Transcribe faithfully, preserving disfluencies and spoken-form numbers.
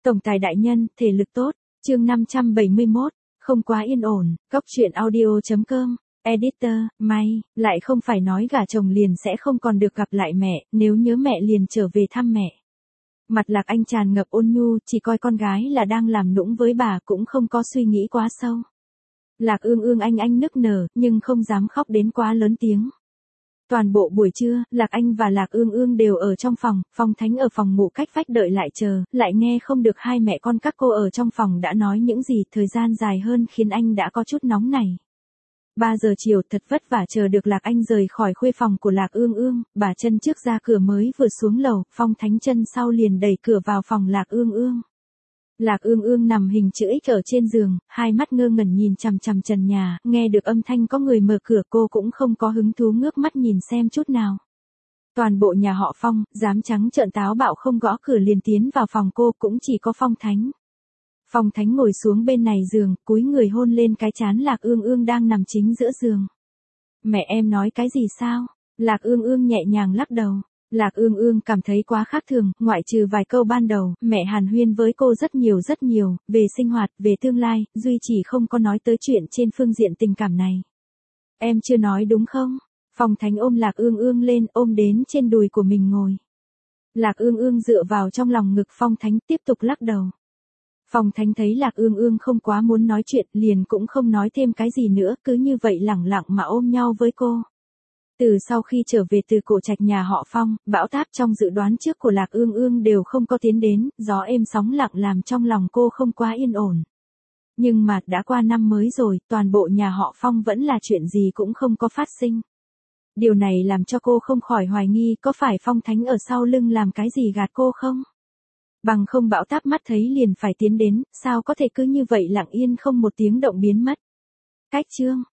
Tổng tài đại nhân, thể lực tốt, chương năm trăm bảy mươi mốt, không quá yên ổn, góc truyện audio chấm com, editor, may, lại không phải nói gả chồng liền sẽ không còn được gặp lại mẹ, nếu nhớ mẹ liền trở về thăm mẹ. Mặt Lạc Anh tràn ngập ôn nhu, chỉ coi con gái là đang làm nũng với bà cũng không có suy nghĩ quá sâu. Lạc Ương Ương anh anh nức nở, nhưng không dám khóc đến quá lớn tiếng. Toàn bộ buổi trưa, Lạc Anh và Lạc Ương Ương đều ở trong phòng, Phong Thánh ở phòng ngủ cách vách đợi lại chờ, lại nghe không được hai mẹ con các cô ở trong phòng đã nói những gì, thời gian dài hơn khiến anh đã có chút nóng nảy. ba giờ chiều thật vất vả chờ được Lạc Anh rời khỏi khuê phòng của Lạc Ương Ương, bà chân trước ra cửa mới vừa xuống lầu, Phong Thánh chân sau liền đẩy cửa vào phòng Lạc Ương Ương. Lạc Ương Ương nằm hình chữ X ở trên giường, hai mắt ngơ ngẩn nhìn chằm chằm trần nhà, nghe được âm thanh có người mở cửa cô cũng không có hứng thú ngước mắt nhìn xem chút nào. Toàn bộ nhà họ Phong, dám trắng trợn táo bạo không gõ cửa liền tiến vào phòng cô cũng chỉ có Phong Thánh. Phong Thánh ngồi xuống bên này giường, cúi người hôn lên cái trán Lạc Ương Ương đang nằm chính giữa giường. Mẹ em nói cái gì sao? Lạc Ương Ương nhẹ nhàng lắc đầu. Lạc Ương Ương cảm thấy quá khác thường, ngoại trừ vài câu ban đầu, mẹ hàn huyên với cô rất nhiều rất nhiều, về sinh hoạt, về tương lai, duy chỉ không có nói tới chuyện trên phương diện tình cảm này. Em chưa nói đúng không? Phong Thánh ôm Lạc Ương Ương lên, ôm đến trên đùi của mình ngồi. Lạc Ương Ương dựa vào trong lòng ngực Phong Thánh tiếp tục lắc đầu. Phong Thánh thấy Lạc Ương Ương không quá muốn nói chuyện, liền cũng không nói thêm cái gì nữa, cứ như vậy lẳng lặng mà ôm nhau với cô. Từ sau khi trở về từ cổ trạch nhà họ Phong, bão táp trong dự đoán trước của Lạc Ương Ương đều không có tiến đến, gió êm sóng lặng làm trong lòng cô không quá yên ổn. Nhưng mà, đã qua năm mới rồi, toàn bộ nhà họ Phong vẫn là chuyện gì cũng không có phát sinh. Điều này làm cho cô không khỏi hoài nghi có phải Phong Thánh ở sau lưng làm cái gì gạt cô không? Bằng không bão táp mắt thấy liền phải tiến đến, sao có thể cứ như vậy lặng yên không một tiếng động biến mất. Cách chương